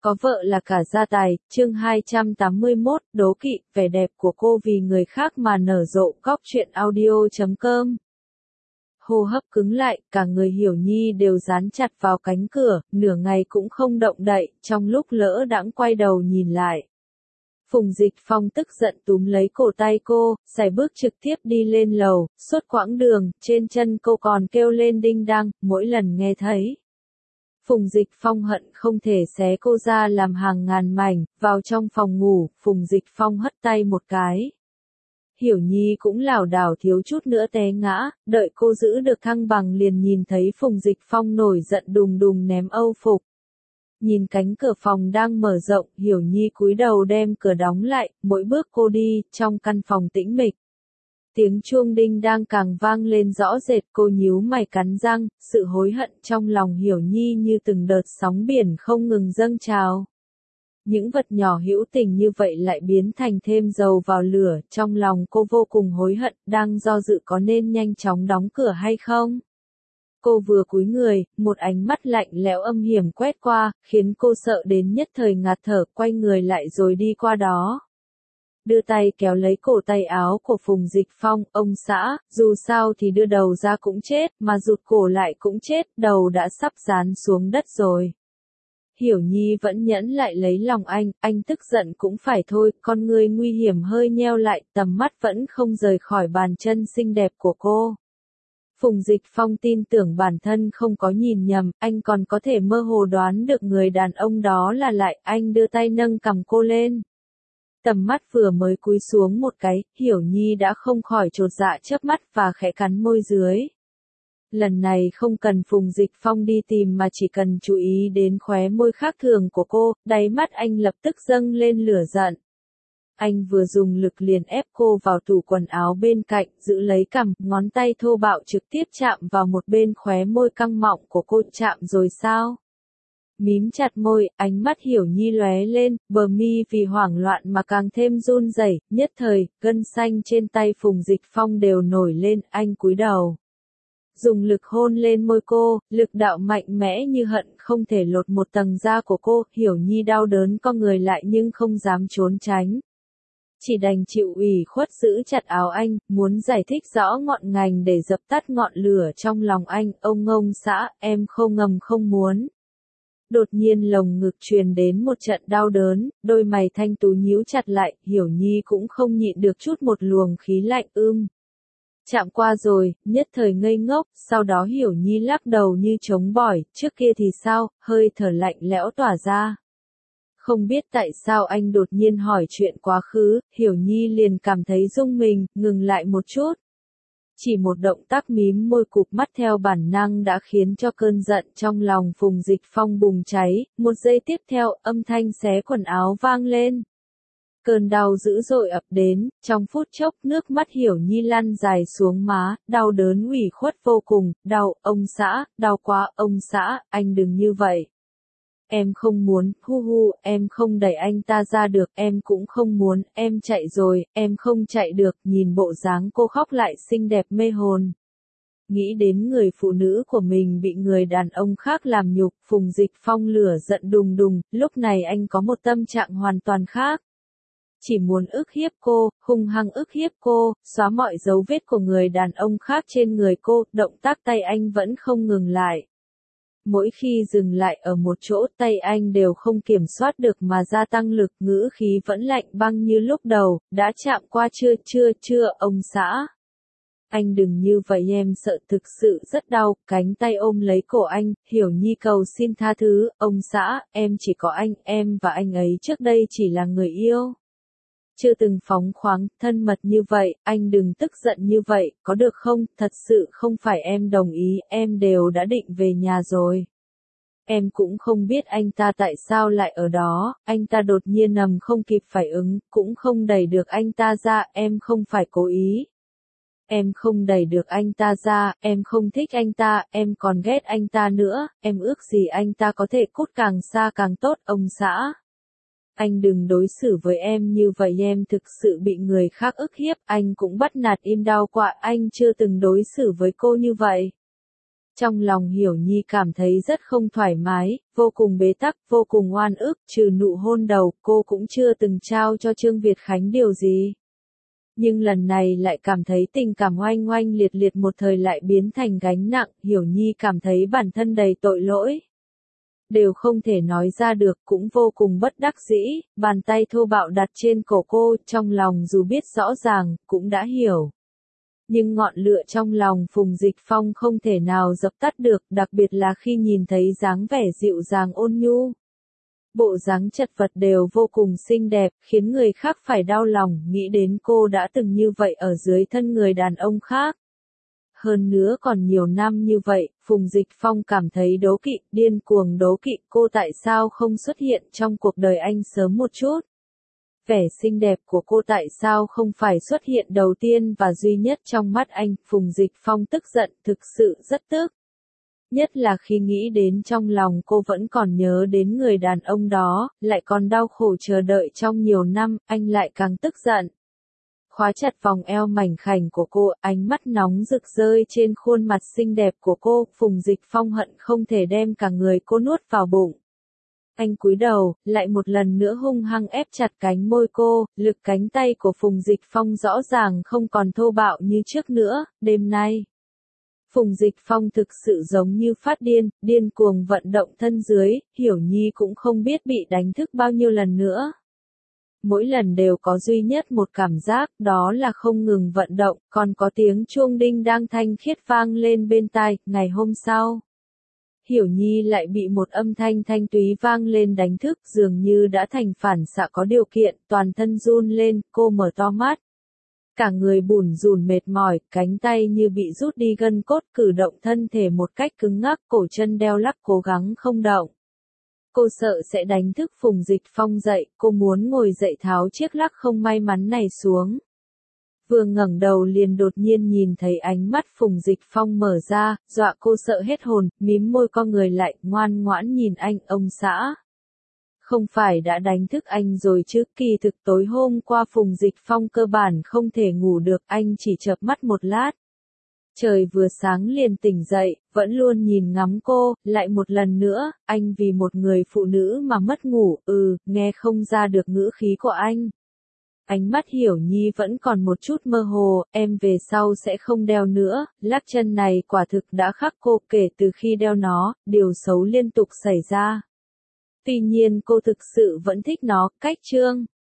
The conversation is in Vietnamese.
Có vợ là cả gia tài, chương 281, đố kỵ, vẻ đẹp của cô vì người khác mà nở rộ. Cóc truyện audio.com. Hô hấp cứng lại, cả người Hiểu Nhi đều dán chặt vào cánh cửa, nửa ngày cũng không động đậy, trong lúc lỡ đãng quay đầu nhìn lại. Phùng Dịch Phong tức giận túm lấy cổ tay cô, sải bước trực tiếp đi lên lầu, suốt quãng đường, trên chân cô còn kêu lên đinh đăng, mỗi lần nghe thấy. Phùng Dịch Phong hận không thể xé cô ra làm hàng ngàn mảnh, vào trong phòng ngủ, Phùng Dịch Phong hất tay một cái. Hiểu Nhi cũng lảo đảo thiếu chút nữa té ngã, đợi cô giữ được thăng bằng liền nhìn thấy Phùng Dịch Phong nổi giận đùng đùng ném âu phục. Nhìn cánh cửa phòng đang mở rộng, Hiểu Nhi cúi đầu đem cửa đóng lại, mỗi bước cô đi, trong căn phòng tĩnh mịch. Tiếng chuông đinh đang càng vang lên rõ rệt, cô nhíu mày cắn răng, sự hối hận trong lòng Hiểu Nhi như từng đợt sóng biển không ngừng dâng trào. Những vật nhỏ hữu tình như vậy lại biến thành thêm dầu vào lửa, trong lòng cô vô cùng hối hận, đang do dự có nên nhanh chóng đóng cửa hay không. Cô vừa cúi người, một ánh mắt lạnh lẽo âm hiểm quét qua, khiến cô sợ đến nhất thời ngạt thở, quay người lại rồi đi qua đó. Đưa tay kéo lấy cổ tay áo của Phùng Dịch Phong, ông xã, dù sao thì đưa đầu ra cũng chết, mà rụt cổ lại cũng chết, đầu đã sắp dán xuống đất rồi. Hiểu Nhi vẫn nhẫn lại lấy lòng anh tức giận cũng phải thôi, con người nguy hiểm hơi nheo lại, tầm mắt vẫn không rời khỏi bàn chân xinh đẹp của cô. Phùng Dịch Phong tin tưởng bản thân không có nhìn nhầm, anh còn có thể mơ hồ đoán được người đàn ông đó là lại, anh đưa tay nâng cằm cô lên. Tầm mắt vừa mới cúi xuống một cái, Hiểu Nhi đã không khỏi chột dạ chớp mắt và khẽ cắn môi dưới. Lần này không cần Phùng Dịch Phong đi tìm mà chỉ cần chú ý đến khóe môi khác thường của cô, đáy mắt anh lập tức dâng lên lửa giận. Anh vừa dùng lực liền ép cô vào tủ quần áo bên cạnh, giữ lấy cằm, ngón tay thô bạo trực tiếp chạm vào một bên khóe môi căng mọng của cô. Chạm rồi sao? Mím chặt môi, ánh mắt Hiểu Nhi lóe lên, bờ mi vì hoảng loạn mà càng thêm run rẩy, nhất thời, gân xanh trên tay Phùng Dịch Phong đều nổi lên, anh cúi đầu. Dùng lực hôn lên môi cô, lực đạo mạnh mẽ như hận không thể lột một tầng da của cô, Hiểu Nhi đau đớn co người lại nhưng không dám trốn tránh. Chỉ đành chịu ủy khuất giữ chặt áo anh, muốn giải thích rõ ngọn ngành để dập tắt ngọn lửa trong lòng anh, ông xã, em không muốn. Đột nhiên lồng ngực truyền đến một trận đau đớn, đôi mày thanh tú nhíu chặt lại, Hiểu Nhi cũng không nhịn được chút một luồng khí lạnh Chạm qua rồi, nhất thời ngây ngốc, sau đó Hiểu Nhi lắc đầu như trống bỏi, trước kia thì sao, hơi thở lạnh lẽo tỏa ra. Không biết tại sao anh đột nhiên hỏi chuyện quá khứ, Hiểu Nhi liền cảm thấy rung mình, ngừng lại một chút. Chỉ một động tác mím môi cụp mắt theo bản năng đã khiến cho cơn giận trong lòng Phùng Dịch Phong bùng cháy, một giây tiếp theo, âm thanh xé quần áo vang lên. Cơn đau dữ dội ập đến, trong phút chốc nước mắt Hiểu Nhi lăn dài xuống má, đau đớn ủy khuất vô cùng, đau, ông xã, đau quá, ông xã, anh đừng như vậy. Em không muốn, em không đẩy anh ta ra được, em cũng không muốn, em chạy rồi, em không chạy được, nhìn bộ dáng cô khóc lại xinh đẹp mê hồn. Nghĩ đến người phụ nữ của mình bị người đàn ông khác làm nhục, Phùng Dịch Phong lửa giận đùng đùng, lúc này anh có một tâm trạng hoàn toàn khác. Chỉ muốn ức hiếp cô, hung hăng ức hiếp cô, xóa mọi dấu vết của người đàn ông khác trên người cô, động tác tay anh vẫn không ngừng lại. Mỗi khi dừng lại ở một chỗ tay anh đều không kiểm soát được mà gia tăng lực, ngữ khí vẫn lạnh băng như lúc đầu, đã chạm qua chưa, ông xã. Anh đừng như vậy em sợ thực sự rất đau, cánh tay ôm lấy cổ anh, Hiểu Nhi cầu xin tha thứ, ông xã, em chỉ có anh, em và anh ấy trước đây chỉ là người yêu. Chưa từng phóng khoáng, thân mật như vậy, anh đừng tức giận như vậy, có được không, thật sự không phải em đồng ý, em đều đã định về nhà rồi. Em cũng không biết anh ta tại sao lại ở đó, anh ta đột nhiên nằm không kịp phản ứng, cũng không đẩy được anh ta ra, em không phải cố ý. Em không đẩy được anh ta ra, em không thích anh ta, em còn ghét anh ta nữa, em ước gì anh ta có thể cút càng xa càng tốt, ông xã. Anh đừng đối xử với em như vậy, em thực sự bị người khác ức hiếp, anh cũng bắt nạt im đau quạ, anh chưa từng đối xử với cô như vậy. Trong lòng Hiểu Nhi cảm thấy rất không thoải mái, vô cùng bế tắc, vô cùng oan ức, trừ nụ hôn đầu, cô cũng chưa từng trao cho Trương Việt Khánh điều gì. Nhưng lần này lại cảm thấy tình cảm oanh oanh liệt liệt một thời lại biến thành gánh nặng, Hiểu Nhi cảm thấy bản thân đầy tội lỗi. Đều không thể nói ra được, cũng vô cùng bất đắc dĩ, bàn tay thô bạo đặt trên cổ cô, trong lòng dù biết rõ ràng, cũng đã hiểu. Nhưng ngọn lửa trong lòng Phùng Dịch Phong không thể nào dập tắt được, đặc biệt là khi nhìn thấy dáng vẻ dịu dàng ôn nhu. Bộ dáng chật vật đều vô cùng xinh đẹp, khiến người khác phải đau lòng, nghĩ đến cô đã từng như vậy ở dưới thân người đàn ông khác. Hơn nữa còn nhiều năm như vậy, Phùng Dịch Phong cảm thấy đố kỵ, điên cuồng đố kỵ cô tại sao không xuất hiện trong cuộc đời anh sớm một chút. Vẻ xinh đẹp của cô tại sao không phải xuất hiện đầu tiên và duy nhất trong mắt anh, Phùng Dịch Phong tức giận, thực sự rất tức. Nhất là khi nghĩ đến trong lòng cô vẫn còn nhớ đến người đàn ông đó, lại còn đau khổ chờ đợi trong nhiều năm, anh lại càng tức giận. Khóa chặt vòng eo mảnh khảnh của cô, ánh mắt nóng rực rơi trên khuôn mặt xinh đẹp của cô, Phùng Dịch Phong hận không thể đem cả người cô nuốt vào bụng. Anh cúi đầu, lại một lần nữa hung hăng ép chặt cánh môi cô, lực cánh tay của Phùng Dịch Phong rõ ràng không còn thô bạo như trước nữa, đêm nay. Phùng Dịch Phong thực sự giống như phát điên, điên cuồng vận động thân dưới, Hiểu Nhi cũng không biết bị đánh thức bao nhiêu lần nữa. Mỗi lần đều có duy nhất một cảm giác, đó là không ngừng vận động, còn có tiếng chuông đinh đang thanh khiết vang lên bên tai. Ngày hôm sau, Hiểu Nhi lại bị một âm thanh thanh túy vang lên đánh thức, dường như đã thành phản xạ có điều kiện, toàn thân run lên, cô mở to mắt. Cả người bủn rủn mệt mỏi, cánh tay như bị rút đi gân cốt, cử động thân thể một cách cứng ngắc, cổ chân đeo lắc cố gắng không động. Cô sợ sẽ đánh thức Phùng Dịch Phong dậy, cô muốn ngồi dậy tháo chiếc lắc không may mắn này xuống. Vừa ngẩng đầu liền đột nhiên nhìn thấy ánh mắt Phùng Dịch Phong mở ra, dọa cô sợ hết hồn, mím môi co người lại, ngoan ngoãn nhìn anh, ông xã. Không phải đã đánh thức anh rồi chứ, kỳ thực tối hôm qua Phùng Dịch Phong cơ bản không thể ngủ được, anh chỉ chợp mắt một lát. Trời vừa sáng liền tỉnh dậy, vẫn luôn nhìn ngắm cô, lại một lần nữa, anh vì một người phụ nữ mà mất ngủ, nghe không ra được ngữ khí của anh. Ánh mắt Hiểu Nhi vẫn còn một chút mơ hồ, em về sau sẽ không đeo nữa, lắc chân này quả thực đã khắc cô, kể từ khi đeo nó, điều xấu liên tục xảy ra. Tuy nhiên cô thực sự vẫn thích nó, cách Trương